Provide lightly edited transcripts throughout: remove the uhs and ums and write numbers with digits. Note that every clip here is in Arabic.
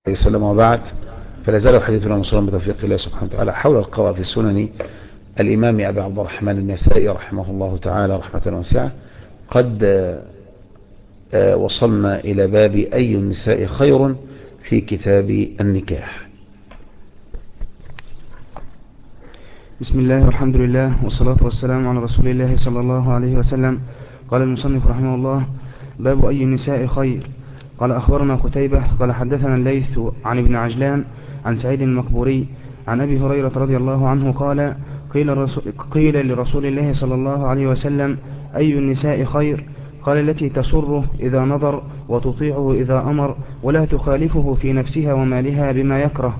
وسلم وبعد. فلا زال حديثنا موصولا بتوفيق الله سبحانه وتعالى حول القراءة في سنن الإمام أبي عبد الرحمن النسائي رحمه الله تعالى رحمة واسعة. قد وصلنا إلى باب أي النساء خير في كتاب النكاح. بسم الله والحمد لله والصلاة والسلام على رسول الله صلى الله عليه وسلم. قال المصنف رحمه الله: باب أي النساء خير. قال أخبرنا قتيبة قال حدثنا الليث عن ابن عجلان عن سعيد المقبوري عن أبي هريرة رضي الله عنه قال: قيل لرسول الله صلى الله عليه وسلم: أي النساء خير؟ قال: التي تسره إذا نظر وتطيعه إذا أمر ولا تخالفه في نفسها ومالها بما يكره.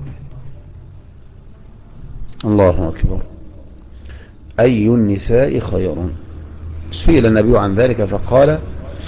الله أكبر. أي النساء خير؟ سئل النبي عن ذلك فقال: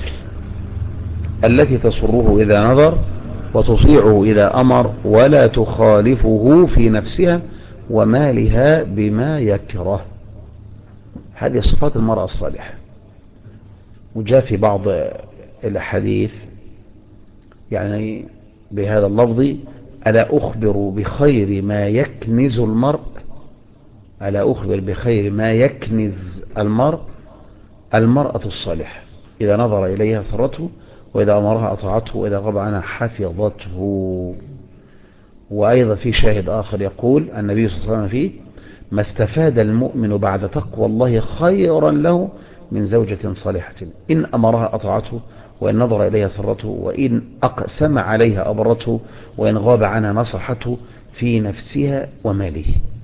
التي تسره إذا نظر وتطيعه إذا أمر ولا تخالفه في نفسها ومالها بما يكره. هذه صفات المرأة الصالحة. وجاء في بعض الحديث يعني بهذا اللفظ: ألا أخبر بخير ما يكنز المرء؟ ألا أخبر بخير ما يكنز المرء؟ المرأة الصالحة إذا نظر إليها سرته، وإذا أمرها أطاعته، وإذا غاب عنها حفظته. وأيضا في شاهد آخر يقول النبي صلى الله عليه وسلم فيه: ما استفاد المؤمن بعد تقوى الله خيرا له من زوجة صالحة إن أمرها أطاعته، وإن نظر إليها سرته، وإن أقسم عليها أبرته، وإن غاب عنها نصحته في نفسها وماله.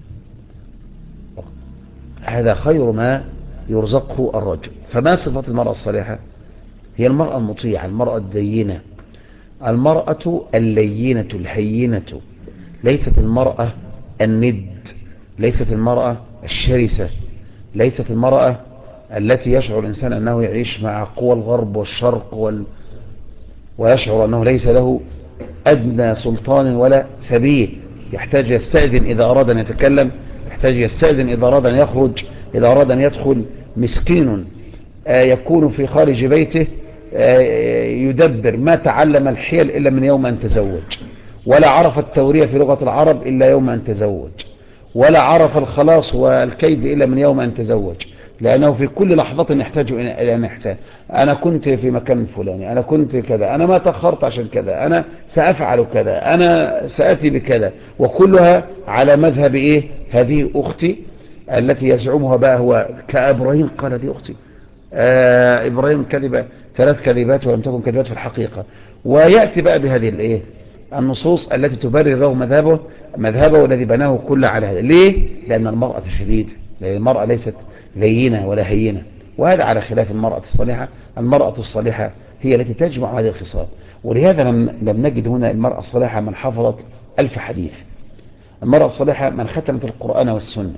هذا خير ما يرزقه الرجل. فما صفات المرأة الصالحة؟ هي المرأة المطيعة، المرأة الدينة، المرأة اللينة الهينة. ليست المرأة الند، ليست المرأة الشرسة، ليست المرأة التي يشعر الإنسان أنه يعيش مع قوى الغرب والشرق ويشعر أنه ليس له أدنى سلطان ولا سبيل، يحتاج يستأذن إذا أراد أن يتكلم، يحتاج يستأذن إذا أراد أن يخرج، إذا أراد أن يدخل. مسكين يكون في خارج بيته يدبر، ما تعلم الحيل إلا من يوم أن تزوج، ولا عرف التورية في لغة العرب إلا يوم أن تزوج، ولا عرف الخلاص والكيد إلا من يوم أن تزوج، لأنه في كل لحظة يحتاج إلى أن يحتاج: أنا كنت في مكان فلاني، أنا كنت كذا، أنا ما تأخرت عشان كذا، أنا سأفعل كذا، أنا سأتي بكذا. وكلها على مذهب إيه؟ هذه أختي التي يزعمها بقى هو كإبراهيم قال: دي أختي. إبراهيم كذب 3 كذبات ولم تكن كذبات في الحقيقة. ويأتي بقى بهذه الإيه؟ النصوص التي تبرر له مذهبه والذي بناه كله على هذا. ليه؟ لأن المرأة شديدة، لأن المرأة ليست لينة ولا هينة. وهذا على خلاف المرأة الصالحة. المرأة الصالحة هي التي تجمع هذه الخصال. ولهذا لم نجد هنا المرأة الصالحة من حفظت 1000 حديث. المرأة الصالحة من ختمت القرآن والسنة.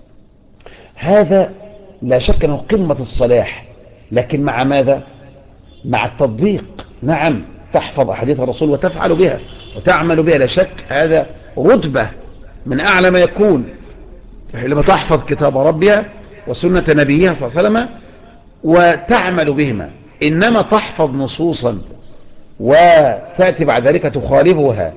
هذا لا شك أنه قمة الصلاح، لكن مع ماذا؟ مع التطبيق. نعم، تحفظ أحاديث الرسول وتفعل بها وتعمل بها، لا شك هذا رتبة من أعلى ما يكون لما تحفظ كتاب ربها وسنة نبيها صلى الله عليه وسلم وتعمل بهما. إنما تحفظ نصوصا وتأتي بعد ذلك تخالفها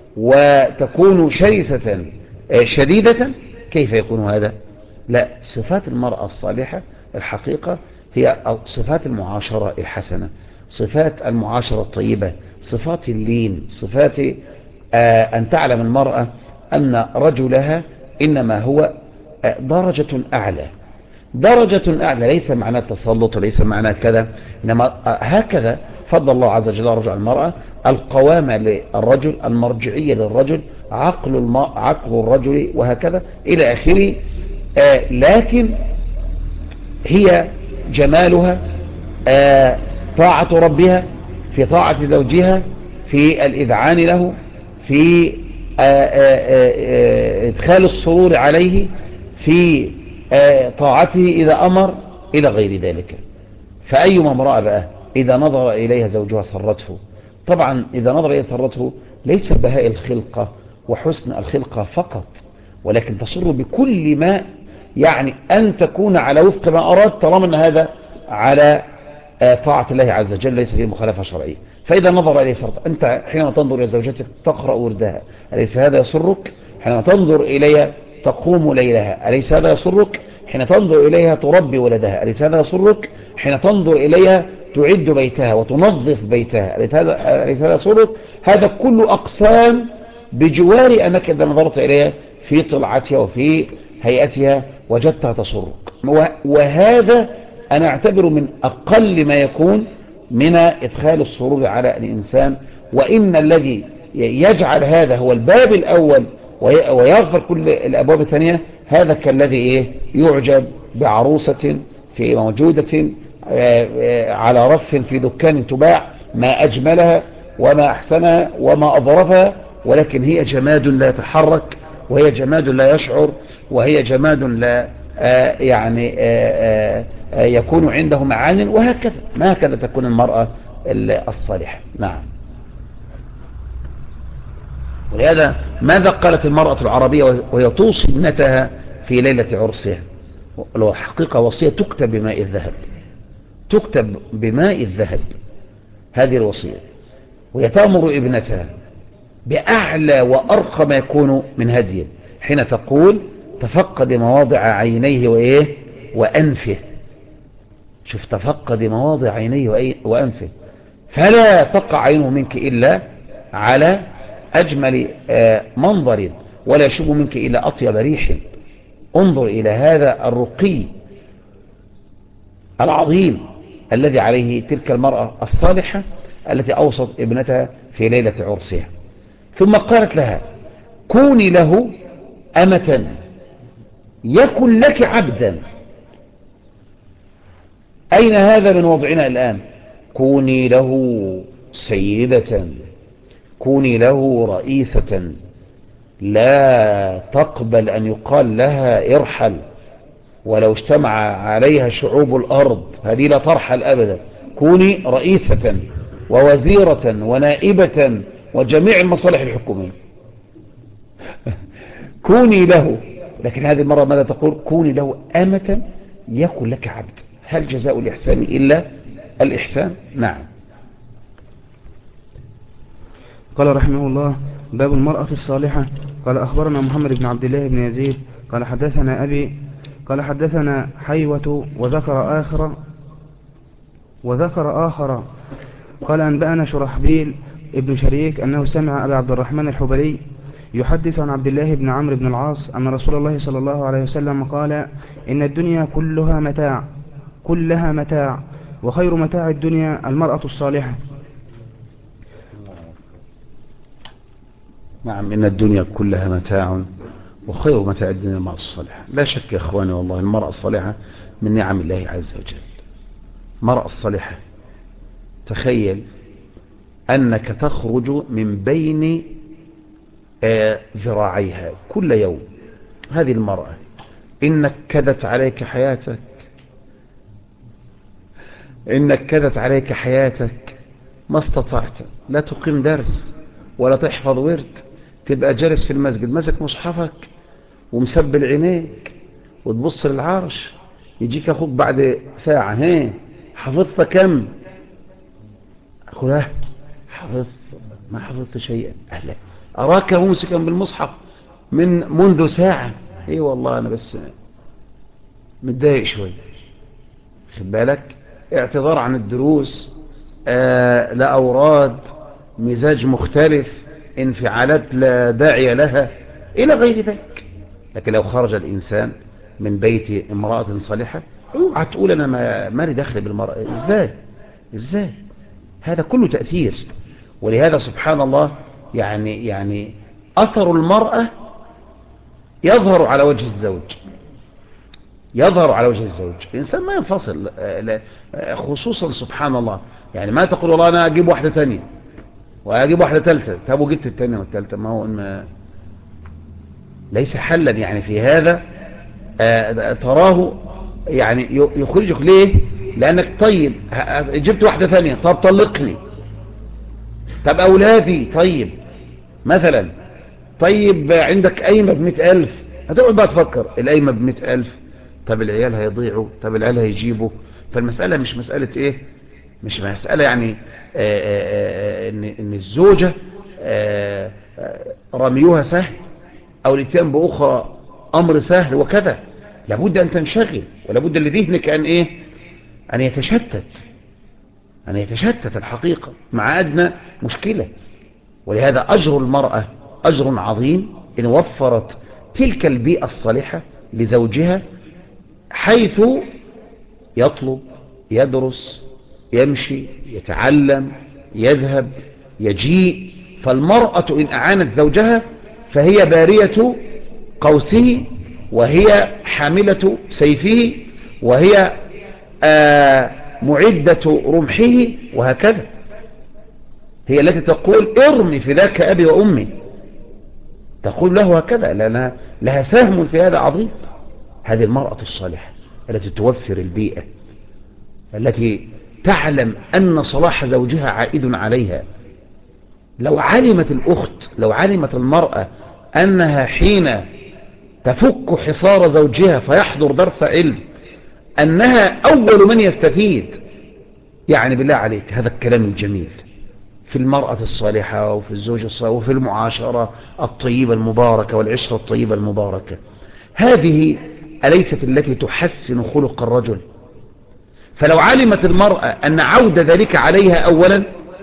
وتكون شرسة شديدة، كيف يكون هذا؟ لا، صفات المرأة الصالحة الحقيقة هي صفات المعاشرة الحسنة، صفات المعاشرة الطيبة، صفات اللين، صفات أن تعلم المرأة أن رجلها إنما هو درجة أعلى، درجة أعلى. ليس معنى التسلط وليس معنى كذا، إنما هكذا فضل الله عز وجل رجل المرأة: القوامة للرجل، المرجعية للرجل، عقل الرجل، وهكذا إلى آخره. لكن هي جمالها طاعة ربها، في طاعة زوجها، في الإذعان له، في إدخال السرور عليه، في طاعته إذا أمر، إلى غير ذلك. فأيما امرأة بقى إذا نظر إليها زوجها سرته. طبعا إذا نظر إليها سرته ليس بهاء الخلقة وحسن الخلقة فقط، ولكن تسر بكل ما يعني أن تكون على وفق ما أراد، طالما أن هذا على طاعة الله عز وجل ليس فيه مخالفة شرعية. فإذا نظر إليه صرت أنت حينما تنظر إلى زوجتك تقرأ وردها، أليس هذا يسرك؟ حينما تنظر إليها تقوم ليلها، أليس هذا يسرك؟ حين تنظر إليها تربي ولدها، أليس هذا يسرك؟ حين تنظر إليها تعد بيتها وتنظف بيتها، أليس هذا يسرك؟ هذا كل أقسام بجوار أنك إذا نظرت إليها في طلعتها وفي هيئتها وجدتها تسرك. وهذا أنا أعتبر من أقل ما يكون من إدخال السرور على الإنسان. وإن الذي يجعل هذا هو الباب الأول ويغفر كل الأبواب الثانية، هذا كالذي يعجب بعروسة في موجودة على رف في دكان تباع، ما أجملها وما أحسنها وما أظرفها، ولكن هي جماد لا يتحرك، وهي جماد لا يشعر، وهي جماد لا يعني يكون عنده معان. وهكذا ما هكذا تكون المرأة الصالحة. نعم. ولهذا ماذا قالت المرأة العربية وهي توصي ابنتها في ليلة عرسها؟ لو حقيقة وصية تكتب بماء الذهب، تكتب بماء الذهب هذه الوصية. وهي تأمر ابنتها بأعلى وأرقى ما يكون من هديه، حين تقول تفقد مواضع عينيه وأنفه. شوف، تفقد مواضع عينيه وأنفه، فلا تقع عينه منك إلا على أجمل منظر، ولا يشب منك إلا أطيب ريح. انظر إلى هذا الرقي العظيم الذي عليه تلك المرأة الصالحة التي أوصت ابنتها في ليلة عرسها. ثم قالت لها كوني له أمة يكن لك عبدا. أين هذا من وضعنا الآن؟ كوني له سيدة، كوني له رئيسة، لا تقبل أن يقال لها ارحل، ولو اجتمع عليها شعوب الأرض هذه لا ترحل أبدا. كوني رئيسة ووزيرة ونائبة وجميع المصالح الحكومية. كوني له. لكن هذه المرة ماذا تقول؟ كوني له أمة يكن لك عبد. هل جزاء الإحسان إلا الإحسان؟ نعم. قال رحمه الله: باب المرأة الصالحة. قال أخبرنا محمد بن عبد الله بن يزيد قال حدثنا أبي قال حدثنا حيوة وذكر آخر قال أنبأنا شرحبيل ابن شريك أنه سمع أبا عبد الرحمن الحبلي يحدث عن عبد الله بن عمرو بن العاص أن رسول الله صلى الله عليه وسلم قال: إن الدنيا كلها متاع وخير متاع الدنيا المرأة الصالحة. نعم، إن الدنيا كلها متاع وخير متاع الدنيا المرأة الصالحة. لا شك يا إخواني، والله المرأة الصالحة من نعم الله عز وجل. المرأة الصالحة، تخيل أنك تخرج من بين ذراعيها كل يوم. هذه المرأة إن نكدت عليك حياتك ما استطعت لا تقيم درس ولا تحفظ ورد، تبقى جالس في المسجد ماسك مصحفك ومسبل عينيك وتبص للعرش، يجيك أخوك بعد ساعة: حفظت كم؟ أخوه حفظت، ما حفظت شيئا. أهلا، أراك ممسكا بالمصحف منذ ساعة. إيه والله أنا بس متضايق شوي، خد بالك، اعتذار عن الدروس، لا أوراد، مزاج مختلف، انفعالات لا داعي لها إلى غير ذلك. لكن لو خرج الإنسان من بيت امرأة صالحة، اوعى تقول أنا ما لي دخل بالمرأة. إزاي؟ هذا كله تأثير. ولهذا سبحان الله يعني أثر المرأة يظهر على وجه الزوج. الإنسان ما ينفصل، خصوصا سبحان الله، يعني ما تقول والله أنا أجيب واحدة تانية وأجيب واحدة ثالثة. طب وجبت التانية والثالثة، ما هو ليس حلا يعني في هذا. تراه يعني يخرجك ليه؟ لأنك طيب جبت واحدة ثانية، طب طلقني، طب أولادي، طيب مثلا، طيب عندك قايمة ب100,000، هتقعد بقى تفكر القايمة ب100,000، طب العيال هيضيعوا، طب العيال هيجيبوا. فالمسألة مش مسألة مش مسألة يعني ان الزوجة رميها سهل او الاتيان باخرى امر سهل وكذا. لابد ان تنشغل، ولابد لذهنك ان ايه، ان يتشتت، ان يتشتت الحقيقة مع ادنى مشكلة. ولهذا اجر المرأة اجر عظيم ان وفرت تلك البيئة الصالحة لزوجها، حيث يطلب، يدرس، يمشي، يتعلم، يذهب، يجيء. فالمرأة إن أعانت زوجها فهي بارية قوسه، وهي حاملة سيفه، وهي معدة رمحه، وهكذا. هي التي تقول ارمي فداك أبي وأمي، تقول له هكذا، لها سهم في هذا عظيم. هذه المرأة الصالحة التي توفر البيئة، التي تعلم أن صلاح زوجها عائد عليها. لو علمت الأخت، لو علمت المرأة أنها حين تفك حصار زوجها فيحضر درس علم أنها أول من يستفيد، يعني بالله عليك هذا الكلام الجميل في المرأة الصالحة وفي الزوج الصالح وفي المعاشرة الطيبة المباركة والعشرة الطيبة المباركة، هذه أليست التي تحسن خلق الرجل؟ فلو علمت المرأة أن عود ذلك عليها أولا،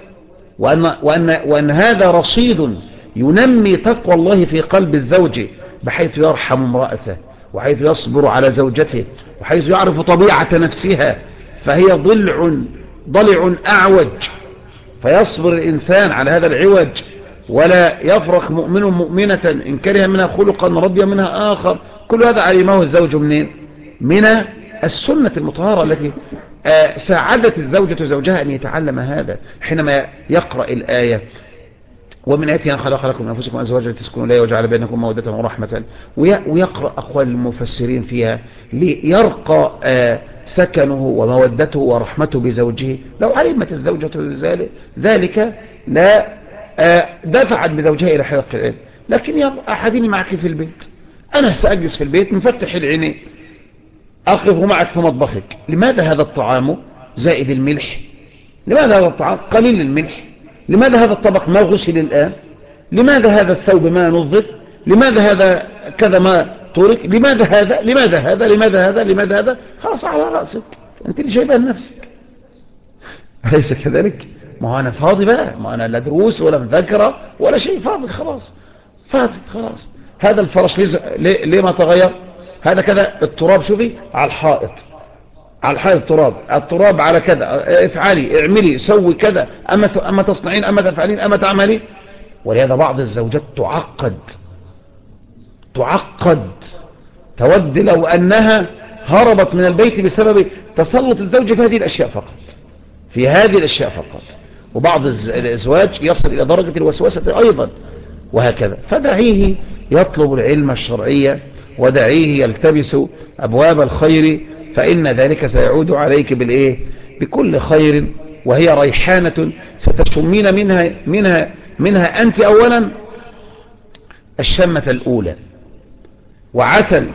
وأن هذا رصيد ينمي تقوى الله في قلب الزوج، بحيث يرحم امرأته، وحيث يصبر على زوجته، وحيث يعرف طبيعة نفسها، فهي ضلع أعوج، فيصبر الإنسان على هذا العوج، ولا يفرق مؤمن مؤمنة إن كره منها خلقا رضي منها آخر. كل هذا علمه الزوج منين؟ من السنة المطهرة التي ساعدت الزوجة زوجها أن يتعلم هذا حينما يقرأ الآية ومن آياته أن خلق لكم من أنفسكم أزواجا لتسكنوا إليها وجعل بينكم مودة ورحمة، ويقرأ أقوال المفسرين فيها ليرقى سكنه ومودته ورحمته بزوجه. لو علمت الزوجة ذلك لا دفعت بزوجها إلى حلق العلم. لكن يا أحديني معك في البيت، أنا سأجلس في البيت مفتح العينين، أقف معك في مطبخك، لماذا هذا الطعام زائد الملح؟ لماذا هذا الطعام قليل الملح؟ لماذا هذا الطبق ما غسل الآن؟ لماذا هذا الثوب ما نظف؟ لماذا هذا كذا ما ترك؟ لماذا هذا؟ لماذا هذا؟ لماذا هذا؟ لماذا هذا؟ خلاص على رأسك، أنت اللي جايبها لنفسك، أليس كذلك؟ ما هو أنا فاضي بقى، ما أنا لا دروس ولا مذاكرة ولا شيء، فاضي خلاص، فاضي خلاص. هذا الفرش ليه ما تغير؟ هذا كذا التراب، شوفي على الحائط، على الحائط التراب على كذا، افعلي اعملي سوي كذا، أما تصنعين، أما تفعلين، أما تعملي. ولهذا بعض الزوجات تعقد تود لو أنها هربت من البيت بسبب تسلط الزوج في هذه الأشياء فقط، في هذه الأشياء فقط. وبعض الأزواج يصل إلى درجة الوسوسة أيضا، وهكذا. فدعيه يطلب العلم الشرعي، ودعيه يلتبس أبواب الخير، فإن ذلك سيعود عليك بالإيه؟ بكل خير. وهي ريحانة ستشمين منها أنت أولا الشمة الأولى، وعسل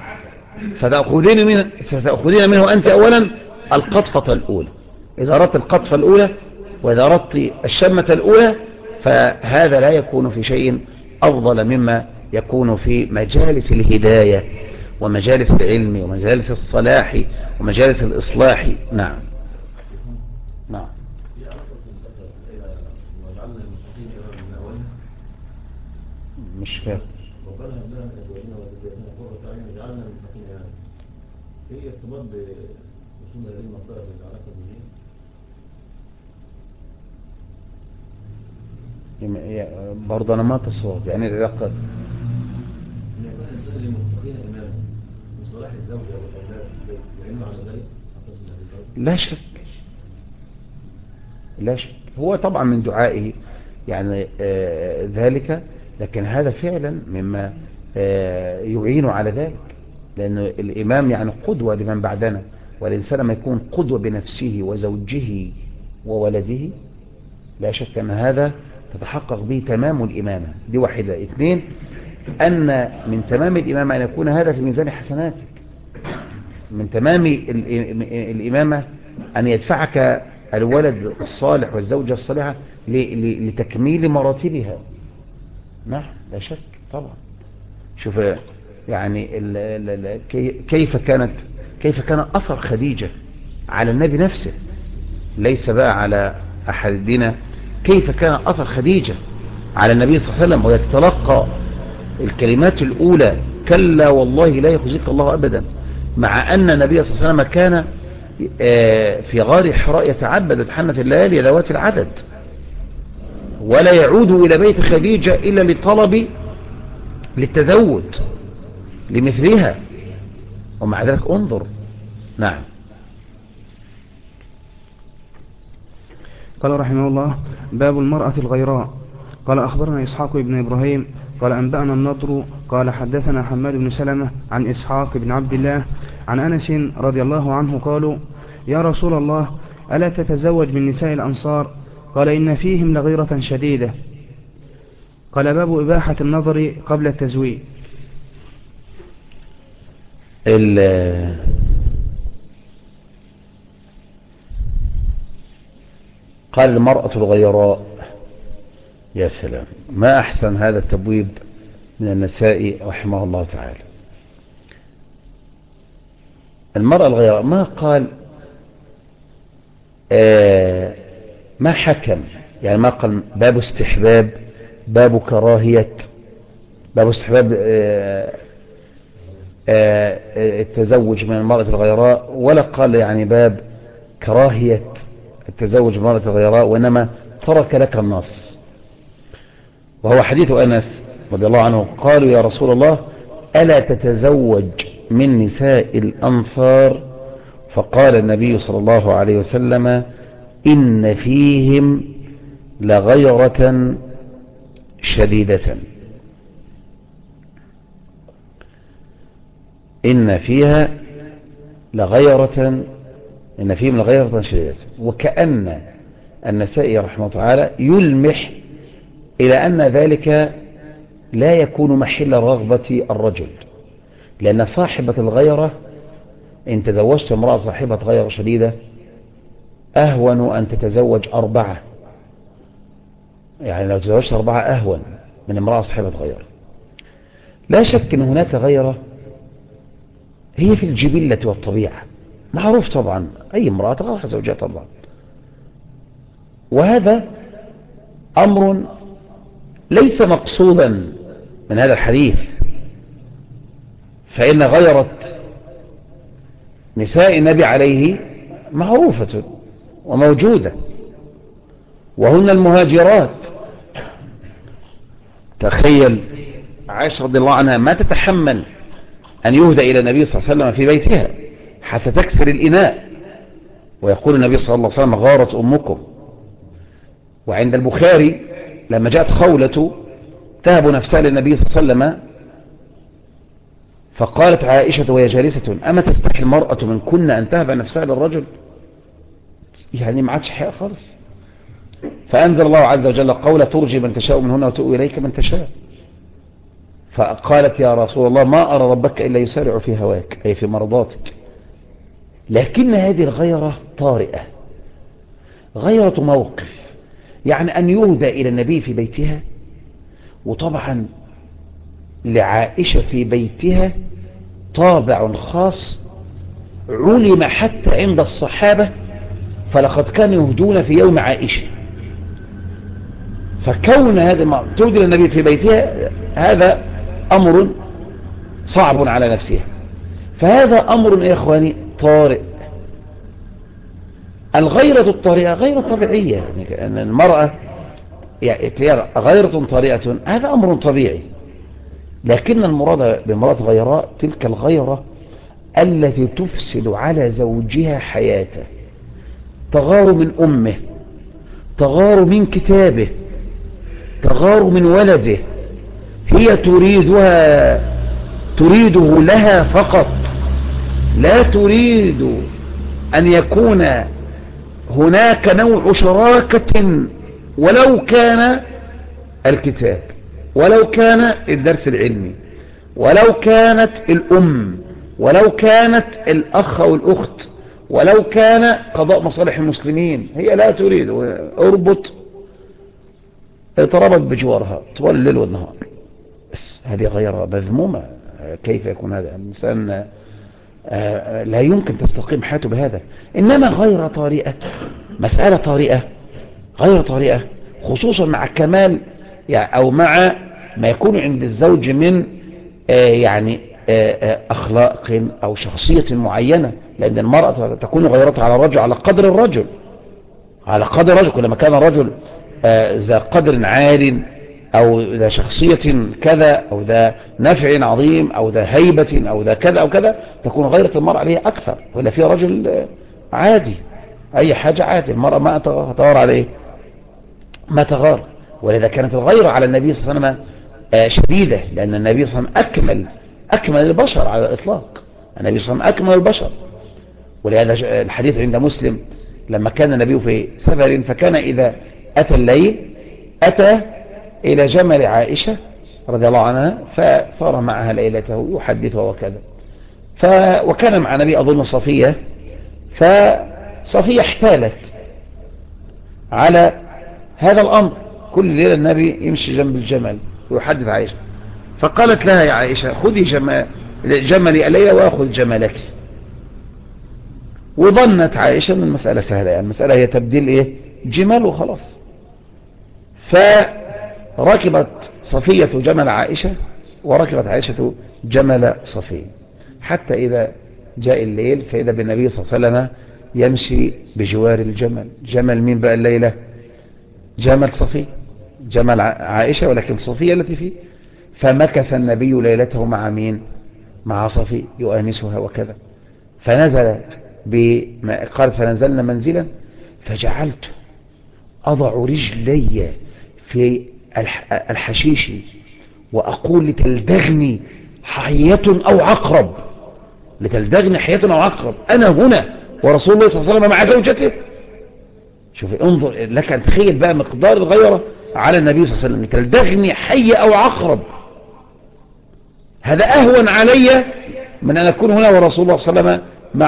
ستأخذين منه أنت أولا القطفة الأولى. إذا أردت القطفة الأولى وإذا أردت الشمة الأولى، فهذا لا يكون في شيء أفضل مما يكون في مجالس الهداية ومجالس العلم ومجالس الصلاح ومجالس الإصلاح. نعم نعم. مش فاهم. برضه أنا ما تصور يعني العلاقة لا شك، لا شك. هو طبعا من دعائه يعني ذلك، لكن هذا فعلا مما يعين على ذلك، لأن الإمام يعني قدوة لمن بعدنا، والإنسان ما يكون قدوة بنفسه وزوجه وولده، لا شك أن هذا تتحقق به تمام الإمامة. دي واحدة. اثنين، أن من تمام الإمامة أن يكون هذا في ميزان حسناتك. من تمام الإمامة أن يدفعك الولد الصالح والزوجة الصالحة لتكميل مراتبها. نعم لا شك طبعا. شوف يعني كيف كان أثر خديجة على النبي نفسه، ليس بقى على أحدنا. كيف كان أثر خديجة على النبي صلى الله عليه وسلم، ويتلقى الكلمات الأولى كلا والله لا يخزيك الله أبدا، مع أن النبي صلى الله عليه وسلم كان في غار حراء يتعبد حنة الليالي ذوات العدد، ولا يعود إلى بيت خديجة إلا لطلب للتزوج لمثلها، ومع ذلك انظر. نعم. قال رحمه الله: باب المرأة الغيراء. قال أخبرنا إسحاق بن إبراهيم قال أنبأنا النضر قال حدثنا حماد بن سلمة عن إسحاق بن عبد الله عن أنس رضي الله عنه قالوا: يا رسول الله، ألا تتزوج من نساء الأنصار؟ قال: إن فيهم لغيرة شديدة. قال: باب إباحة النظر قبل التزويج. قال المرأة الغيراء. يا سلام، ما أحسن هذا التبويب من النسائي رحمه الله تعالى. المرأة الغيراء ما قال ما حكم، يعني ما قال باب استحباب، باب كراهية، باب استحباب التزوج من المرأة الغيراء، ولا قال يعني باب كراهية التزوج من المرأة الغيراء، وإنما ترك لك النص، وهو حديث أنس رضي الله عنه. قالوا: يا رسول الله، ألا تتزوج من نساء الأنصار؟ فقال النبي صلى الله عليه وسلم: إن فيهم لغيرة شديدة. إن فيهم لغيرة شديدة. وكأن النسائي رحمه الله تعالى يلمح إلى أن ذلك لا يكون محل رغبة الرجل، لأن صاحبة الغيرة إن تزوجت امرأة صاحبة غيرة شديدة أهون أن تتزوج 4، يعني لو تزوجت 4 أهون من امرأة صاحبة غيرة. لا شك أن هناك غيرة هي في الجبلة والطبيعة، معروف طبعا، أي امرأة تغير زوجها طبعا، وهذا أمر ليس مقصودا من هذا الحديث، فإن غيرة نساء النبي عليه معروفة وموجودة، وهن المهاجرات. تخيل عائشة رضي الله عنها ما تتحمل أن يهدى إلى النبي صلى الله عليه وسلم في بيتها حتى تكسر الإناء، ويقول النبي صلى الله عليه وسلم: غارت أمكم. وعند البخاري لما جاءت خولة تهب نفسها للنبي صلى الله عليه وسلم، فقالت عائشة وهي جالسة: أما تستحي المرأة من كنا أن تهب نفسها للرجل؟ يعني ما عادش حياء خالص. فأنزل الله عز وجل قوله: ترجي من تشاء منهن وتؤوي إليك من تشاء. فقالت: يا رسول الله، ما أرى ربك إلا يسارع في هواك، أي في مرضاتك. لكن هذه الغيرة طارئة، غيرة موقف، يعني أن يهدى إلى النبي في بيتها. وطبعا لعائشة في بيتها طابع خاص علم حتى عند الصحابة، فلقد كانوا يهدون في يوم عائشة. فكون هذا ما تهدى النبي في بيتها هذا أمر صعب على نفسها، فهذا أمر يا إخواني طارئ. الغيرة الطارئة غير طبيعية، يعني أن المرأة يعني غيرة طارئة هذا أمر طبيعي، لكن المراد بامرأة غيراء تلك الغيرة التي تفسد على زوجها حياته، تغار من أمه، تغار من كتابه، تغار من ولده، هي تريده لها فقط، لا تريد أن يكون هناك نوع شراكة، ولو كان الكتاب، ولو كان الدرس العلمي، ولو كانت الأم، ولو كانت الأخ أو الأخت، ولو كان قضاء مصالح المسلمين، هي لا تريد، اربط اتربط بجوارها طوال الليل والنهار. بس هذه غير مذمومة. كيف يكون هذا الإنسان؟ لا يمكن تستقيم حياته بهذا. إنما غير طارئة، مسألة طارئة غير طارئة، خصوصا مع كمال يعني أو مع ما يكون عند الزوج من يعني أخلاق أو شخصية معينة. لأن المرأة تكون غيرتها على الرجل على قدر الرجل، على قدر الرجل. كلما كان الرجل ذا قدر عال أو ذا شخصية كذا أو ذا نفع عظيم أو ذا هيبة أو ذا كذا أو كذا، تكون غيرة المرأة عليه أكثر. ولا في رجل عادي أي حاجة عادي، المرأة ما تغار عليه، ما تغار. ولذا كانت الغيرة على النبي صلى الله عليه وسلم شديدة، لأن النبي صلى الله عليه وسلم أكمل البشر على الإطلاق. النبي صلى الله عليه وسلم أكمل البشر. ولهذا الحديث عند مسلم لما كان النبي في سفر فكان إذا أتى الليل أتى إلى جمل عائشة رضي الله عنها فصار معها ليلته يحدثها وكذا. وكان مع النبي أظن صفية، فصفية احتالت على هذا الأمر. كل ليلة النبي يمشي جنب الجمل ويحدث عائشة، فقالت لها يا عائشة خذي جملي الليلة وأخذ جملك. وظنت عائشة من المسألة سهلة، يعني المسألة هي تبديل جمال وخلاص. فركبت صفية جمل عائشة وركبت عائشة جمل صفية، حتى إذا جاء الليل فإذا بالنبي صلى الله عليه وسلم يمشي بجوار الجمل. جمل مين بقى الليلة؟ جمل صفية، جمل عائشة ولكن صفية التي فيه. فمكث النبي ليلته مع مين؟ مع صفية يؤانسها وكذا. فنزلت قالت فنزلنا منزلا فجعلت أضع رجلي في الحشيش وأقول لتلدغني حية أو عقرب، لتلدغني حية أو عقرب، أنا هنا ورسول الله صلى الله عليه وسلم مع زوجته. شوف انظر لك أن تخيل بقى مقدار الغيرة على النبي صلى الله عليه وسلم، لتلدغني حية أو عقرب، هذا أهون علي من أن أكون هنا ورسول الله صلى الله عليه وسلم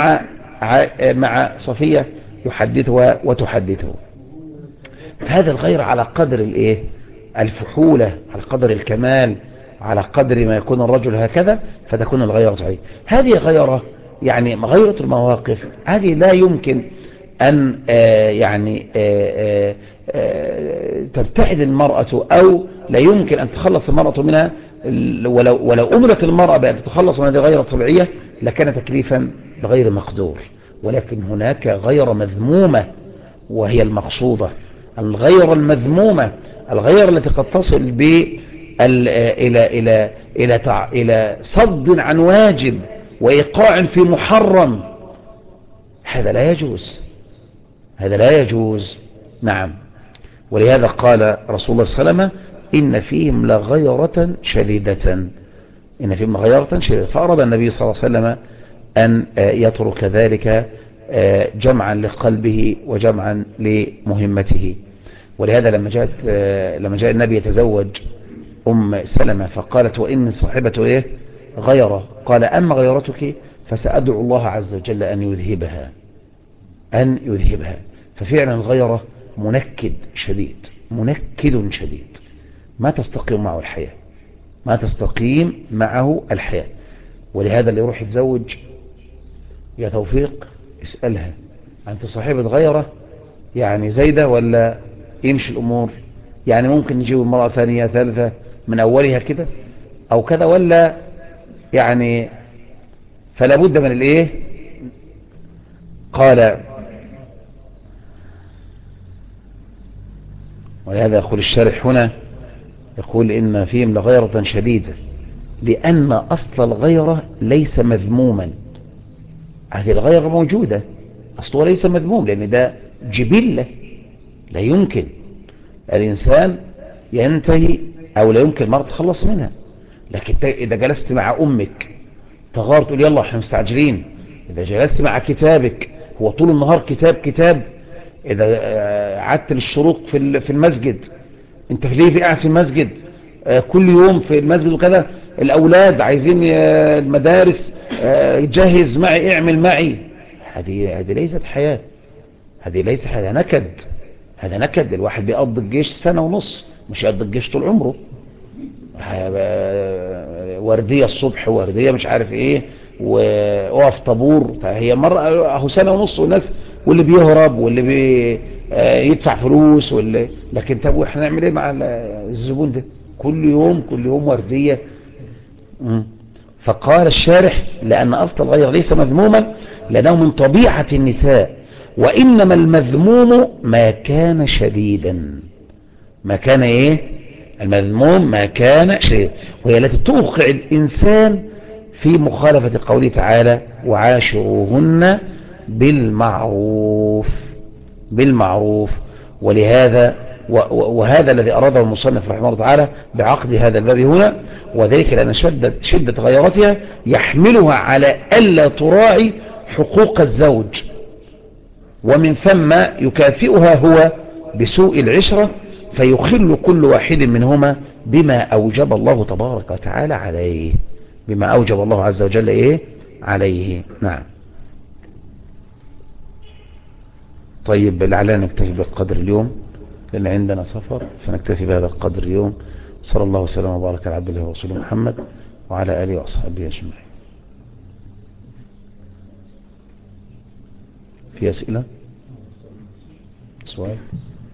مع صفية يحدثها وتحدثه. هذا الغير على قدر الفحولة، على قدر الكمال، على قدر ما يكون الرجل هكذا فتكون الغيرة صحيح. هذه غيرة يعني غيرة المواقف، هذه لا يمكن أن يعني تبتعد المرأة أو لا يمكن أن تخلص المرأة منها. ولو أمرت المرأة بأن تتخلص من هذه الغيرة الطبيعية لكان تكليفا بغير مقدور. ولكن هناك غيرة مذمومة وهي المقصودة، الغيرة المذمومة، الغيرة التي قد تصل إلى صد عن واجب وإيقاع في محرم. هذا لا يجوز، هذا لا يجوز. نعم. ولهذا قال رسول الله صلى الله عليه وسلم إن فيهم لغيرة شديدة، إن فيهم لغيرة شديدة. فأراد النبي صلى الله عليه وسلم أن يترك ذلك جمعا لقلبه وجمعا لمهمته. ولهذا لما جاء النبي يتزوج أم سلمة فقالت وإن صاحبته غيرة، قال أما غيرتك فسأدعو الله عز وجل أن يذهبها. ففعلا الغيرة منكد شديد، منكد شديد، ما تستقيم معه الحياة، ما تستقيم معه الحياة. ولهذا اللي يروح يتزوج يا توفيق اسألها أنت صاحبة غيرة يعني زايدة ولا يمشي الأمور؟ يعني ممكن نجيب المرأة ثانية ثالثة من أولها كده أو كذا، ولا يعني فلا بد من قال. ولهذا يقول الشارح هنا يقول إن فيهم لغيرة شديدة لأن أصل الغيرة ليس مذموما. هذه الغيرة موجودة، أصلها ليس مذموم، لأن ده جبلة لا يمكن الإنسان ينتهي أو لا يمكن المرأة تخلص منها. لكن إذا جلست مع أمك تغار تقول يلا احنا مستعجلين. إذا جلست مع كتابك هو طول النهار كتاب. إذا عدت للشروق في المسجد انت ليه قاعد في المسجد كل يوم في المسجد وكذا، الأولاد عايزين المدارس جهز معي اعمل معي، هذه ليست حياة، هذه ليست حياة، نكد. هذا نكد. الواحد بيقضي الجيش سنة ونص، مش يقضي الجيش طول عمره. وردية الصبح، وردية مش عارف ايه، ووقف طابور. فهي مرة اهو سنة ونص، والناس واللي بيهرب واللي يدفع فلوس لكن طب واحنا نعمل ايه مع الزبون ده؟ كل يوم وردية. فقال الشارح: لأن أصل الغير ليس مذموما، لأنه من طبيعة النساء، وإنما المذموم ما كان شديدا. ما كان ايه؟ المذموم ما كان شديدا، وهي التي توقع الإنسان في مخالفة قوله تعالى: وعاشروهن بالمعروف. ولهذا وهذا الذي أراده المصنف رحمه الله تعالى بعقد هذا الباب هنا، وذلك لأن شدة غيرتها يحملها على ألا تراعي حقوق الزوج، ومن ثم يكافئها هو بسوء العشرة، فيخل كل واحد منهما بما أوجب الله تبارك وتعالى عليه، بما أوجب الله عز وجل إيه عليه. نعم. طيب لعلنا نكتفي بالقدر اليوم، لأن عندنا سفر، فنكتفي بهذا القدر اليوم. صلى الله وسلم وبارك على عبده ورسوله محمد وعلى آله وأصحابه أجمعين. في أسئلة؟ سؤال؟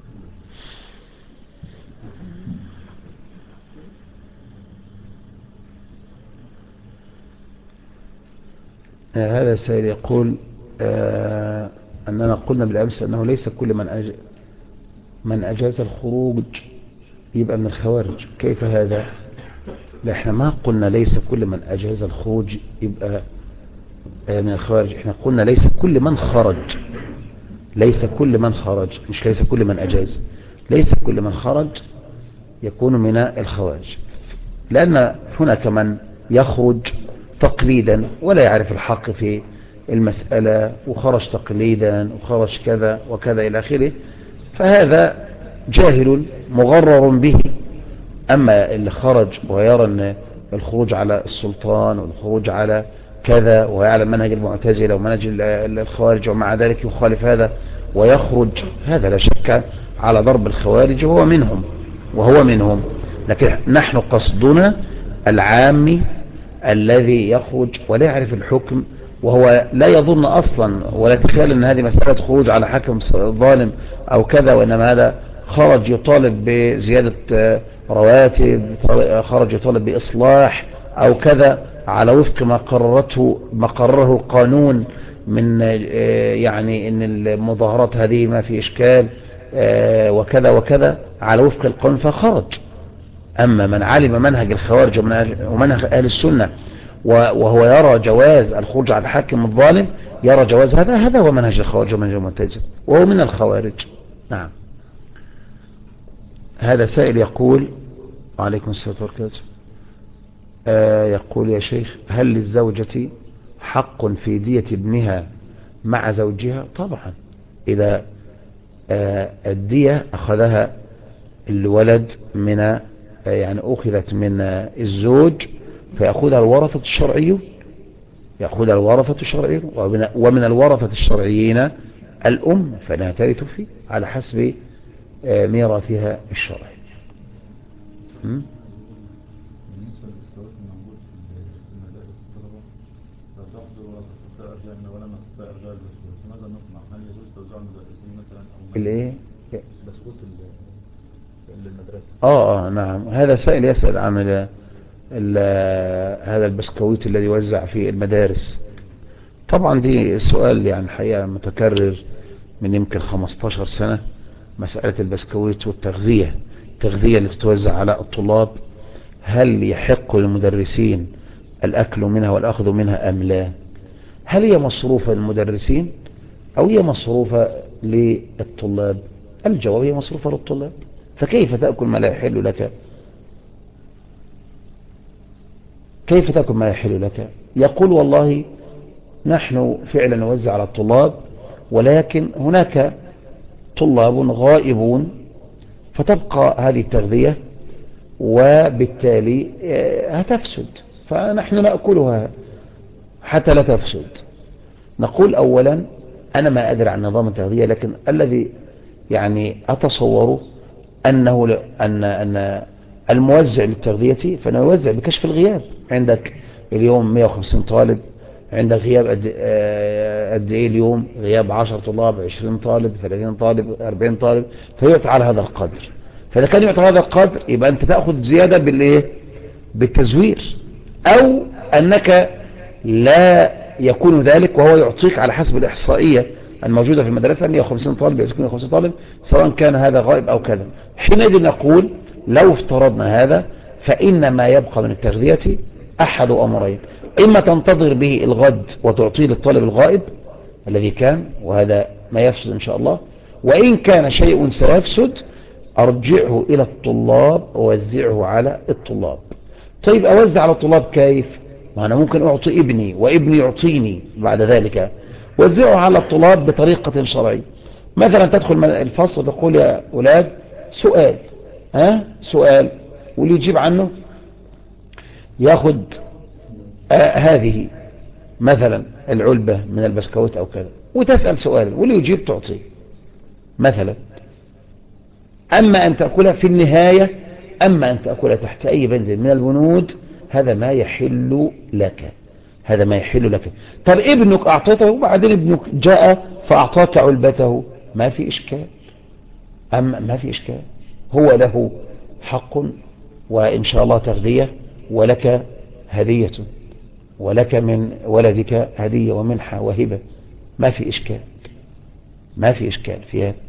هذا السائل يقول أننا قلنا بالأمس أنه ليس كل من أجاز الخروج يبقى من الخوارج. كيف هذا؟ لا، احنا ما قلنا ليس كل من أجاز الخروج يبقى من الخوارج. احنا قلنا ليس كل من خرج، ليس كل من خرج، مش ليس كل من أجاز. ليس كل من خرج يكون من الخوارج، لأن هناك من يخرج تقليدا ولا يعرف الحق في المسألة، وخرج تقليدا وخرج كذا وكذا إلى آخره، فهذا جاهل مغرر به. أما اللي خرج ويرى أن الخروج على السلطان والخروج على كذا، ويعلم منهج المعتزلة ومنهج الخوارج، ومع ذلك يخالف هذا ويخرج، هذا لا شك على ضرب الخوارج، وهو منهم. لكن نحن قصدنا العامي الذي يخرج ولا يعرف الحكم، وهو لا يظن أصلا ولا تخيل أن هذه مسألة خروج على حكم ظالم أو كذا، وإنما هذا خرج يطالب بزيادة رواتب، خرج يطالب بإصلاح أو كذا، على وفق ما قرره القانون من يعني أن المظاهرات هذه ما في إشكال وكذا وكذا، على وفق القانون فخرج. أما من علم منهج الخوارج ومنهج أهل السنة وهو يرى جواز الخروج على الحاكم الظالم، يرى جواز هذا هو منهج الخوارج ومنهج المعتزلة، وهو من الخوارج. نعم. هذا سائل يقول: وعليكم السلام وبركاته. يقول: يا شيخ، هل للزوجة حق في دية ابنها مع زوجها؟ طبعا، إذا الدية أخذها الولد من يعني أخذت من الزوج، فيأخذها الورثة الشرعيون، ومن الورثة الشرعيين الأم، فلا ترث فيه على حسب ميراثها الشرعي. الايه؟ نعم. هذا سائل يسأل عن هذا البسكويت الذي يوزع في المدارس. طبعا دي سؤال يعني الحقيقة متكرر من يمكن 15 سنة، مسألة البسكويت والتغذية اللي تتوزع على الطلاب، هل يحق للمدرسين الأكل منها والأخذ منها أم لا؟ هل هي مصروفة للمدرسين أو هي مصروفة للطلاب؟ الجواب: هي مصروفة للطلاب، فكيف تأكل ما لا يحل لك؟ كيف تأكل ما يحل لك؟ يقول: والله نحن فعلا نوزع على الطلاب، ولكن هناك طلاب غائبون، فتبقى هذه التغذية وبالتالي هتفسد، فنحن نأكلها حتى لا تفسد. نقول أولا أنا ما أدري عن نظام التغذية، لكن الذي يعني أتصوره أن الموزع للتغذية فأنه يوزع بكشف الغياب. عندك اليوم 150 طالب، عندك غياب قد ايه اليوم؟ غياب 10 طلاب، 20 طالب، 30 طالب، 40 طالب، فيعطى على هذا القدر. فإذا كان يعطى هذا القدر يبقى أنت تأخذ زيادة بالإيه؟ بالتزوير، أو أنك لا يكون ذلك وهو يعطيك على حسب الإحصائية الموجودة في المدرسة 150 طالب، 150 طالب، سواء كان هذا غائب أو كذا. حينئذ نقول لو افترضنا هذا فإن ما يبقى من التغذية أحد أمرين: إما تنتظر به الغد وتعطيه للطالب الغائب الذي كان، وهذا ما يفسد إن شاء الله، وإن كان شيء سيفسد أرجعه إلى الطلاب ووزعه على الطلاب. طيب أوزع على الطلاب كيف؟ ما أنا ممكن أعطي ابني وابني يعطيني بعد ذلك. وزعه على الطلاب بطريقة شرعية. مثلا تدخل الفصل وتقول يا أولاد سؤال، سؤال، واللي يجيب عنه ياخد هذه مثلا العلبة من البسكوت أو كذا، وتسأل سؤال واللي يجيب تعطيه مثلا. أما أن تأكلها في النهاية، أما أن تأكلها تحت أي بند من البنود، هذا ما يحل لك، هذا ما يحل لك. طب ابنك أعطيته وبعدين ابنك جاء فأعطاك علبته، ما في إشكال. أما ما في إشكال، هو له حق وإن شاء الله تغذية، ولك هدية، ولك من ولدك هدية ومنحة وهبة، ما في إشكال، ما في إشكال في هذا.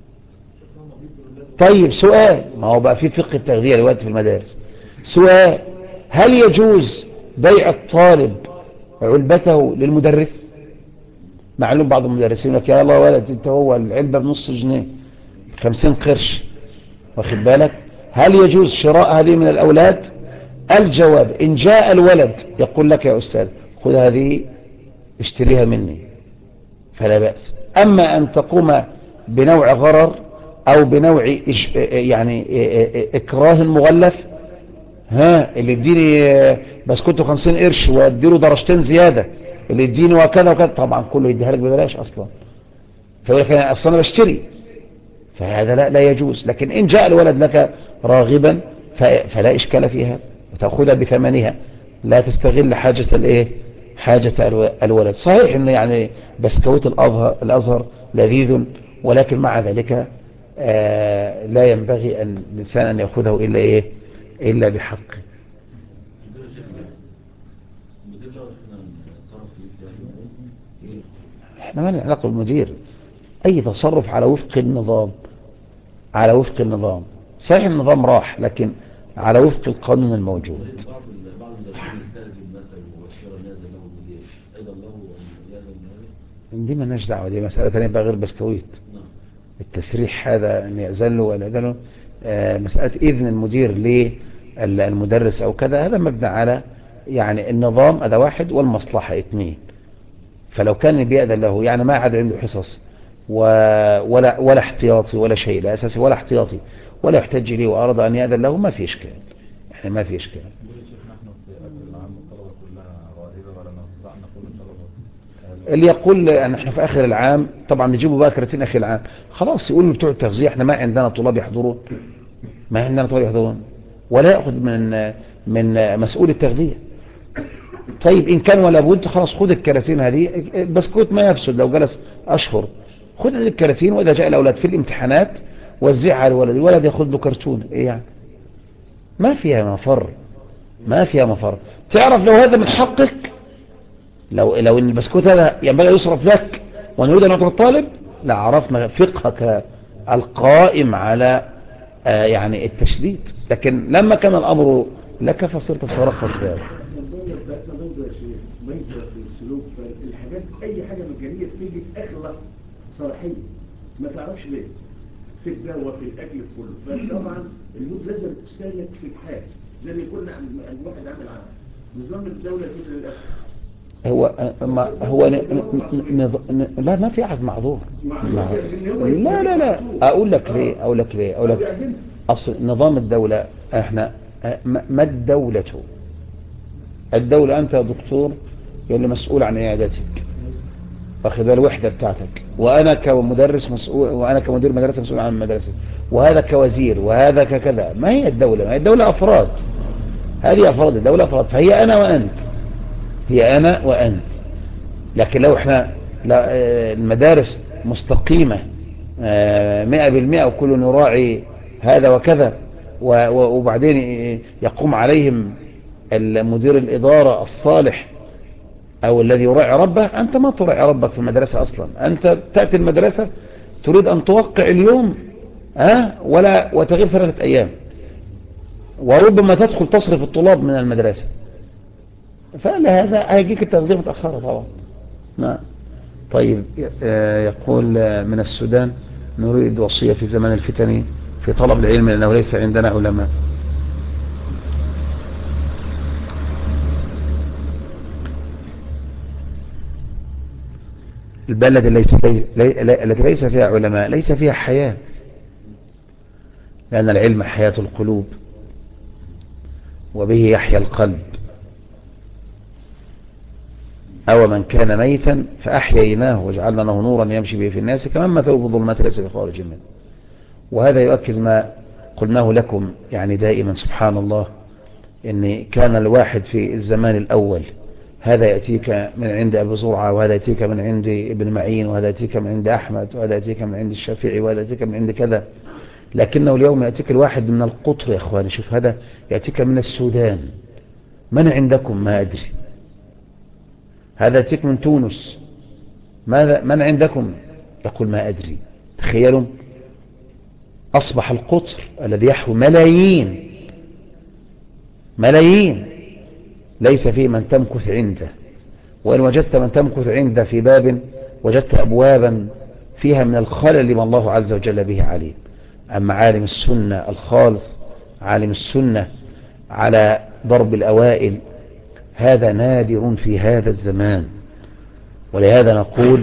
طيب سؤال، ما هو بقى في فقه التغذية دلوقتي في المدارس. سؤال: هل يجوز بيع الطالب علبته للمدرس؟ معلوم بعض المدرسين لك يا الله ولد انت هو العلبة بنص جنيه 50 قرش، واخد بالك؟ هل يجوز شراء هذه من الأولاد؟ الجواب: إن جاء الولد يقول لك يا أستاذ خذ هذه اشتريها مني فلا بأس. أما أن تقوم بنوع غرر أو بنوع يعني إكراه مغلف، اللي يديني بسكوت 50 قرش واديله درجتين زيادة، اللي يديني وكذا وكذا، طبعا كله يديها لك ببلاش أصلا، فيقول لك أنا أصلا بشتري، فهذا لا يجوز. لكن إن جاء الولد لك راغبا فلا إشكال فيها، وتأخذها بثمنها، لا تستغل حاجة الايه، حاجة الولد. صحيح ان يعني بسكوت الأزهر لذيذ، ولكن مع ذلك لا ينبغي أن الإنسان أن يأخذه إلا إيه، إلا بحقه. احنا ما نعلق بالمدير، أي تصرف على وفق النظام، على وفق النظام. صحيح النظام راح، لكن على وفق القانون الموجود. دي ما لناش دعوه، دي مسألة ثانية بقى غير بسكويت. التسريح هذا ان يأذن له ولا يأذن له، مسألة إذن المدير للمدرس أو كذا، هذا مبنى على يعني النظام، هذا واحد، والمصلحة اثنين. فلو كان بيأذن له يعني ما عاد عنده حصص ولا احتياطي ولا شيء، لا أساسي ولا احتياطي، ولا يحتج لي وأرضى أن يأذن له، ما في إشكال، يعني ما في إشكال. اللي يقول احنا في آخر العام، طبعا نجيبوا بقى كراتين آخر العام، خلاص يقولوا بتوع التغذية احنا ما عندنا طلاب يحضرون، ما عندنا طلاب يحضرون، ولا يأخذ من مسؤول التغذية. طيب إن كان ولا بد خلاص خذ الكراتين هذه، بسكوت ما يفسد لو جلس أشهر، خذ هذه الكراتين، وإذا جاء الأولاد في الامتحانات وزعها على الولد، الولد يأخذ له كرتون، إيه يعني؟ ما فيها مفر، ما فيها مفر. تعرف لو هذا من حقك، لو ان البسكوت هذا ينبغي يصرف لك ونريد ان نعطي الطالب، لعرفنا فقهك القائم على يعني التشديد. لكن لما كان الامر لك فصرت تترخص ذلك. الحاجات اي حاجه مجانيه بتيجي في اخر لحظه صلاحيه، ما تعرفش ليه، في الدواء في الاكل كله، فطبعا الموت لازم تستهلك في الحال زي ما يكون الواحد عامل نظام الدوله كده للاسف. هو لا، ما في احد معذور. لا اقول لك ليه اصل نظام الدولة، احنا ما الدولة انت يا دكتور اللي مسؤول عن عيادتك، واخد بالك الوحدة بتاعتك، وأنا كمدرس مسؤول، وأنا كمدير مدرسة مسؤول عن المدرسة، وهذا كوزير، وهذا ككذا. ما هي الدولة؟ ما هي الدولة أفراد، هذه أفراد الدولة أفراد، فهي أنا وأنت، هي أنا وأنت. لكن لو احنا المدارس مستقيمة 100%، وكل يراعي هذا وكذا، وبعدين يقوم عليهم المدير الإدارة الصالح أو الذي يراعي ربه. أنت ما تراعي ربك في المدرسة أصلا، أنت تأتي المدرسة تريد أن توقع اليوم ولا وتغيب 3 أيام، وربما تدخل تصرف الطلاب من المدرسة. فلهذا هيجيك التغذية متأخرة طبعا. نعم. طيب يقول من السودان: نريد وصية في زمن الفتن في طلب العلم لأنه ليس عندنا علماء. البلد التي ليس فيها علماء ليس فيها حياة، لأن العلم حياة القلوب، وبه يحيا القلب. أو من كان ميتا فأحييناه وجعلنا له نورا يمشي به في الناس كمن مثله في الظلمات ليس بخارج منه. وهذا يؤكد ما قلناه لكم يعني دائما. سبحان الله، إن كان الواحد في الزمان الأول هذا يأتيك من عند أبي زرعة، وهذا يأتيك من عند ابن معين، وهذا يأتيك من عند أحمد، وهذا يأتيك من عند الشافعي، وهذا يأتيك من عند كذا. لكنه اليوم يأتيك الواحد من القطر يا أخواني. شوف، هذا يأتيك من السودان، من عندكم؟ ما أدري. هذا يأتيك من تونس، ماذا من عندكم؟ يقول ما أدري. تخيلوا، أصبح القطر الذي يحوي ملايين ملايين ليس فيه من تمكث عنده، وإن وجدت من تمكث عنده في باب وجدت أبوابا فيها من الخلل لما الله عز وجل به عليم. أما عالم السنة الخالص، عالم السنة على ضرب الأوائل، هذا نادر في هذا الزمان. ولهذا نقول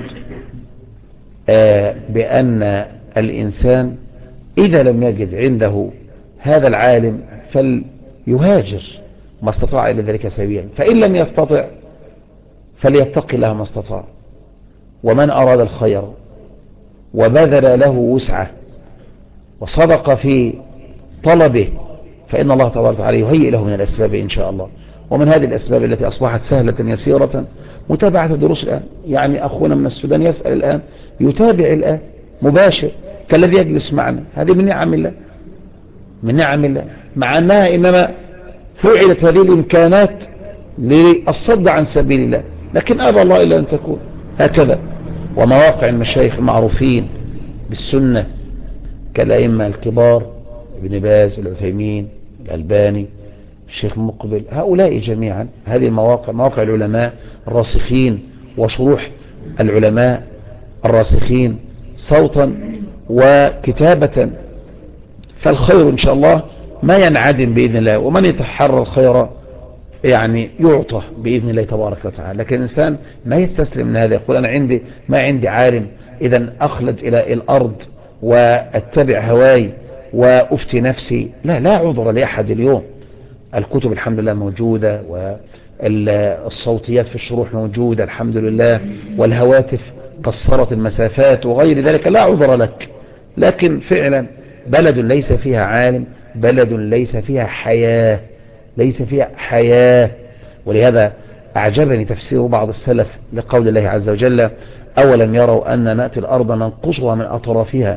بأن الإنسان إذا لم يجد عنده هذا العالم فليهاجر ما استطاع إلى ذلك سبيلا، فإن لم يستطع فليتقي الله ما استطاع. ومن أراد الخير وبذل له وسعه وصدق في طلبه فإن الله تبارك وتعالى يهيئ له من الأسباب إن شاء الله. ومن هذه الأسباب التي أصبحت سهلة يسيرة متابعة الدروس الآن. يعني أخونا من السودان يسأل الآن، يتابع الآن مباشر كالذي يجلس معنا. هذه من نعم الله، من نعم الله، مع أنها إنما فعلت هذه الإمكانات للصد عن سبيل الله، لكن أبى الله إلا أن تكون هكذا. ومواقع المشايخ المعروفين بالسنة كالأئمة الكبار، ابن باز، العثيمين، الألباني، الشيخ مقبل، هؤلاء جميعا هذه المواقع، مواقع العلماء الراسخين وشروح العلماء الراسخين صوتا وكتابة. فالخير إن شاء الله ما ينعدم بإذن الله، ومن يتحرى الخير يعني يعطى بإذن الله تبارك وتعالى. لكن الإنسان ما يستسلم من هذا، يقول أنا ما عندي عالم، إذا أخلد إلى الأرض واتبع هواي وأفتي نفسي. لا عذر لأحد اليوم. الكتب الحمد لله موجودة، والصوتيات في الشروح موجودة الحمد لله، والهواتف قصرت المسافات وغير ذلك، لا عذر لك. لكن فعلا بلد ليس فيها عالم، بلد ليس فيها حياة، ليس فيها حياة. ولهذا أعجبني تفسير بعض السلف لقول الله عز وجل: أولم يروا أن نأتي الأرض ننقصها من أطرافها.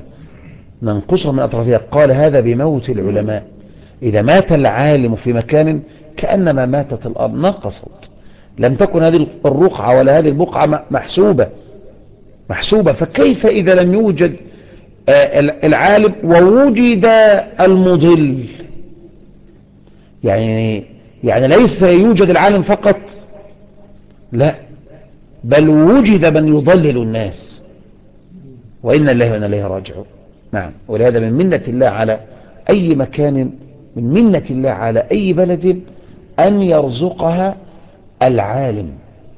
قال هذا بموت العلماء. إذا مات العالم في مكان كأنما ماتت الأرض، نقصت، لم تكن هذه الرقعة ولا هذه البقعة محسوبة. فكيف إذا لم يوجد العالم ووجد المضل؟ يعني ليس يوجد العالم فقط، لا، بل وجد من يضلل الناس، وإن الله وإنا إليه راجعون. نعم. ولهذا من منة الله على أي مكان، من منة الله على أي بلد أن يرزقها العالم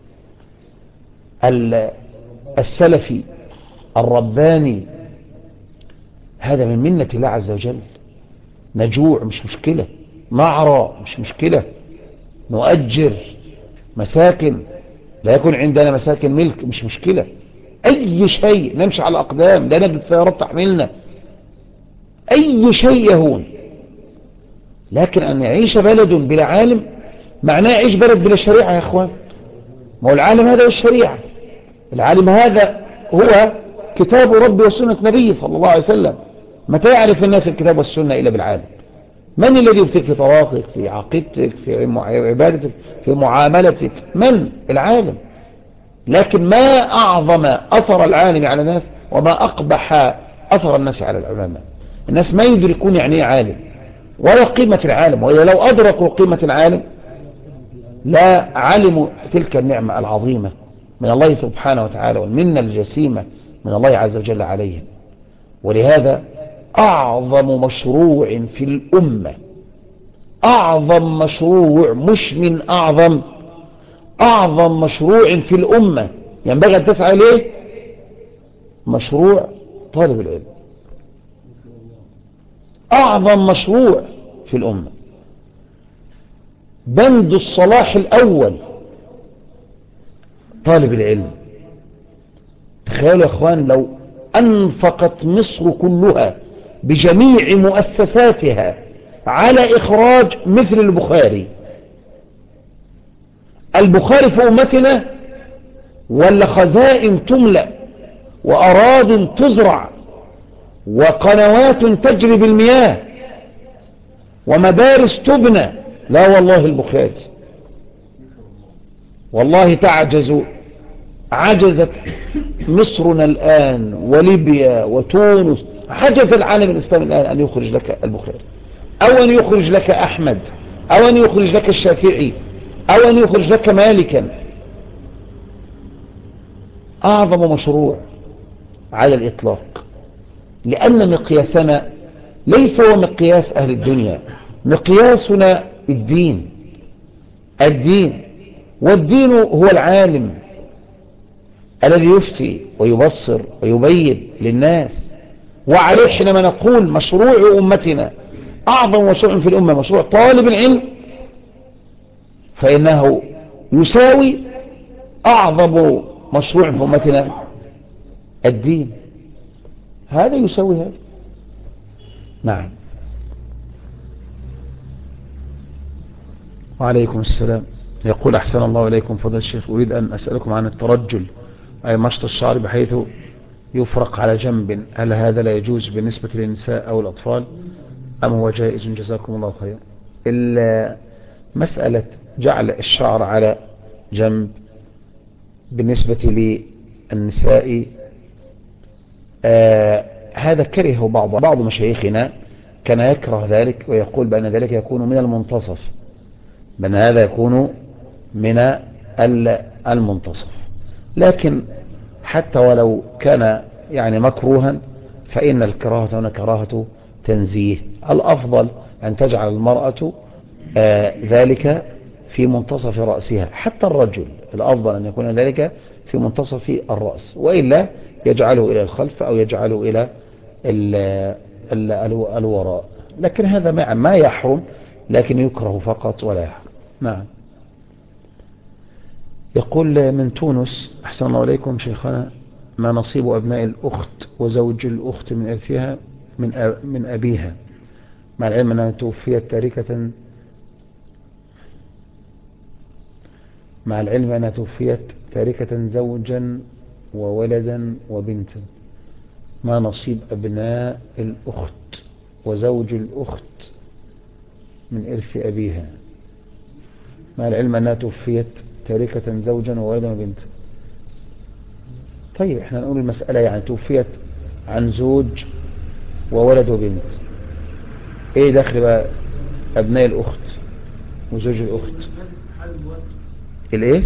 السلفي الرباني. هذا من منة الله عز وجل. نجوع مش مشكلة، نعرى مش مشكلة، نؤجر مساكن، لا يكون عندنا مساكن ملك مش مشكلة، أي شيء نمشي على أقدام، لا نجد سيارات تحملنا، أي شيء يهون. لكن أن يعيش بلد بلا عالم معناه يعيش بلد بلا شريعة يا أخوان. ما هو العالم هذا هو الشريعة، العالم هذا هو كتاب ربي وسنة نبي صلى الله عليه وسلم. متى يعرف الناس الكتاب والسنة إلا بالعالم؟ من الذي يفتك في طواقك، في عقيدتك، في عبادتك، في معاملتك؟ من؟ العالم. لكن ما أعظم أثر العالم على الناس وما أقبح أثر الناس على العلماء. الناس ما يدركون يعني ايه عالم ولا قيمة العالم، وإذا لو أدركوا قيمة العالم لا علموا تلك النعمة العظيمة من الله سبحانه وتعالى والمنة الجسيمة من الله عز وجل عليهم. ولهذا أعظم مشروع في الأمة، أعظم مشروع، مش من أعظم مشروع في الأمة ينبغي أن تسعى إليه، مشروع طالب العلم. أعظم مشروع في الأمة، بند الصلاح الأول طالب العلم. تخيلوا يا أخوان لو أنفقت مصر كلها بجميع مؤسساتها على إخراج مثل البخاري في أمتنا، ولا خزائن تملأ وأراض تزرع وقنوات تجري بالمياه ومدارس تبنى. لا والله البخاري، والله عجزت مصرنا الآن وليبيا وتونس، عجز العالم الإسلامي الآن أن يخرج لك البخاري، أو أن يخرج لك أحمد، أو أن يخرج لك الشافعي، أو أن يخرج لك مالكا. أعظم مشروع على الإطلاق، لأن مقياسنا ليس هو مقياس أهل الدنيا، مقياسنا الدين. والدين هو العالم الذي يفتي ويبصر ويبين للناس. وعليه حينما نقول مشروع أمتنا أعظم مشروع في الأمة مشروع طالب العلم، فإنه يساوي أعظم مشروع في أمتنا الدين، هذا يساوي هذا. نعم. وعليكم السلام. يقول أحسن الله إليكم فضل الشيخ، أريد أن أسألكم عن الترجل، أي مشط الشعر بحيث يفرق على جنب، هل هذا لا يجوز بالنسبة للنساء أو الأطفال أم هو جائز؟ جزاكم الله خير. مسألة جعل الشعر على جنب بالنسبة للنساء هذا كرهه بعض مشايخنا، كان يكره ذلك ويقول بأن ذلك يكون من المنتصف، بأن هذا يكون من المنتصف. لكن حتى ولو كان يعني مكروها فإن الكراهة هنا كراهة تنزيه. الأفضل أن تجعل المرأة ذلك في منتصف رأسها، حتى الرجل الأفضل أن يكون ذلك في منتصف الرأس، وإلا يجعله إلى الخلف أو يجعله إلى الوراء. لكن هذا ما يحرم، لكن يكره فقط ولا يحرم. نعم. يقول من تونس، أحسن الله إليكم شيخنا، ما نصيب أبناء الأخت وزوج الأخت من إرثها من أبيها، مع العلم أنها توفيت تاركة زوجا وولدا وبنتا. ما نصيب أبناء الأخت وزوج الأخت من إرث أبيها، مع العلم أنها توفيت تاركة زوجا وولدا وبنتا. طيب احنا نقول المسألة يعني توفيت عن زوج وولد وبنت، ايه دخل بقى أبناء الأخت وزوج الأخت؟ الايه؟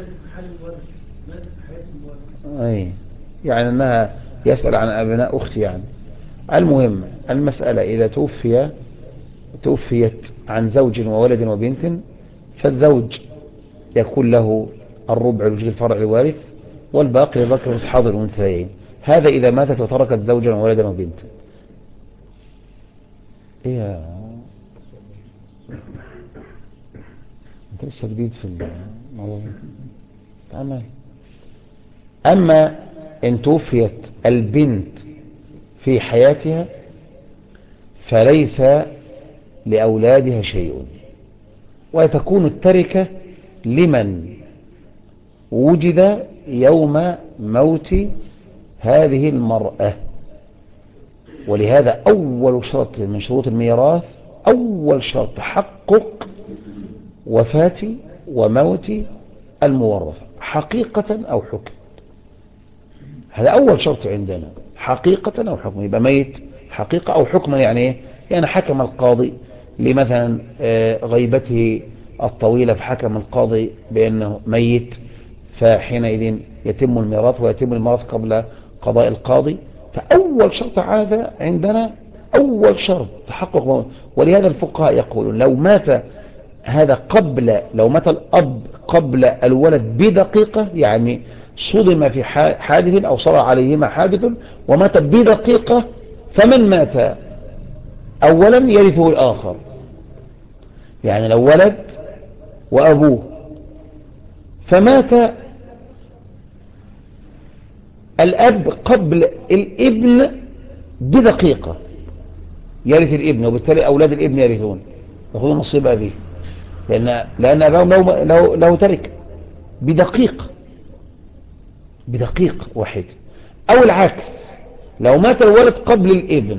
اي يعني انها يسأل عن ابناء اختي يعني. المهم المسألة اذا توفيت عن زوج وولد وبنت، فالزوج يكون له الربع لوجود الفرع الوارث، والباقي لذكر حاضر الانثيين. هذا اذا ماتت وتركت زوجا وولدا وبنتا. ايه انت لسه جديد في الموضوع. تعمل. أما إن توفيت البنت في حياتها فليس لأولادها شيء، وتكون التركة لمن وجد يوم موت هذه المرأة. ولهذا أول شرط من شروط الميراث، أول شرط تحقق وفاة وموت المورث حقيقة أو حكم. هذا أول شرط عندنا، حقيقة أو حكم. يبقى ميت حقيقة أو حكما، يعني إيه؟ يعني حكم القاضي لمثلا غيبته الطويلة، فحكم القاضي بأنه ميت، فحينئذ يتم الميراث، ويتم الميراث قبل قضاء القاضي. فأول شرط هذا عندنا، أول شرط تحقق موت. ولهذا الفقهاء يقولون لو مات هذا لو مات الأب قبل الولد بدقيقة، يعني صدم في حادث أو صار عليهما حادث ومات بدقيقة، فمن مات أولا يرثه الآخر. يعني لو ولد وأبوه فمات الأب قبل الابن بدقيقة، يرث الابن، وبالتالي أولاد الابن يرثون، يأخذون نصيب أبيه، لأن أباهم له ترك بدقيق واحد. أو العكس، لو مات الولد قبل الابن،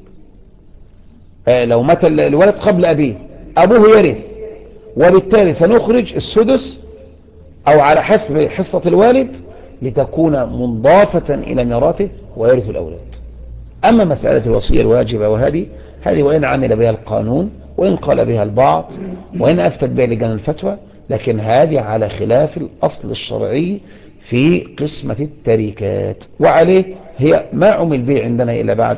لو مات الولد قبل أبيه، أبوه يرث، وبالتالي سنخرج السدس أو على حسب حصة الوالد لتكون منضافة إلى ميراثه ويرث الأولاد. أما مسألة الوصية الواجبة هذه وإن عمل بها القانون، وإن قال بها البعض، وإن أفتت بها لجان الفتوى، لكن هذه على خلاف الأصل الشرعي في قسمة التركات، وعليه هي ما عمل به عندنا إلا بعد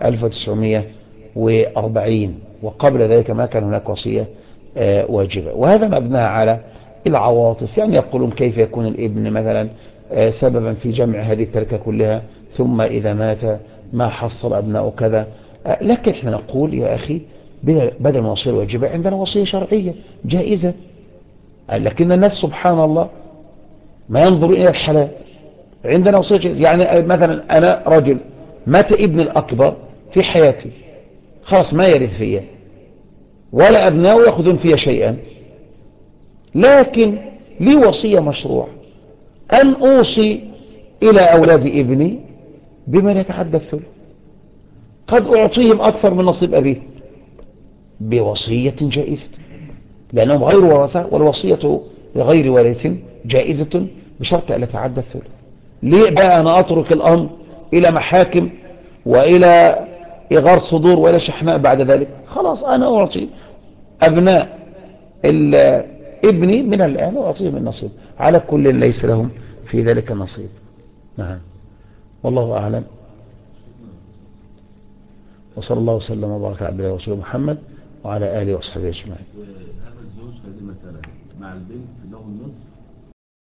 1940، وقبل ذلك ما كان هناك وصية واجبة. وهذا مبناها على العواطف، يعني يقولون كيف يكون الابن مثلا سببا في جمع هذه التركة كلها، ثم إذا مات ما حصل أبناء كذا. لكن احنا نقول يا أخي بدل من وصية واجبة عندنا وصية شرعية جائزة. لكن الناس سبحان الله ما ينظر إلى الحلال. عندنا وصية جائزة، يعني مثلا أنا رجل مات ابن الأكبر في حياتي، خلاص ما يرث فيا ولا أبناء يأخذون فيها شيئا، لكن لي وصية مشروع أن أوصي إلى أولاد ابني بما لا يتعدى الثلث، قد أعطيهم أكثر من نصيب أبيه بوصية جائزة، لأنهم غير ورثة، والوصية لغير وارث جائزة بشرط أن لا يتعدى الثلث. ليه بقى أنا أترك الأمر إلى محاكم وإلى إغار صدور وإلى شحناء بعد ذلك؟ خلاص أنا أعطي أبناء ابني من الآن وأعطيهم النصيب، على كل ليس لهم في ذلك النصيب. نعم، والله أعلم، وصلى الله وسلم وبارك على عبده ورسوله محمد وعلى آله وصحبه أجمعين. هذا الزوج في هذه المسألة مع البنت له النصف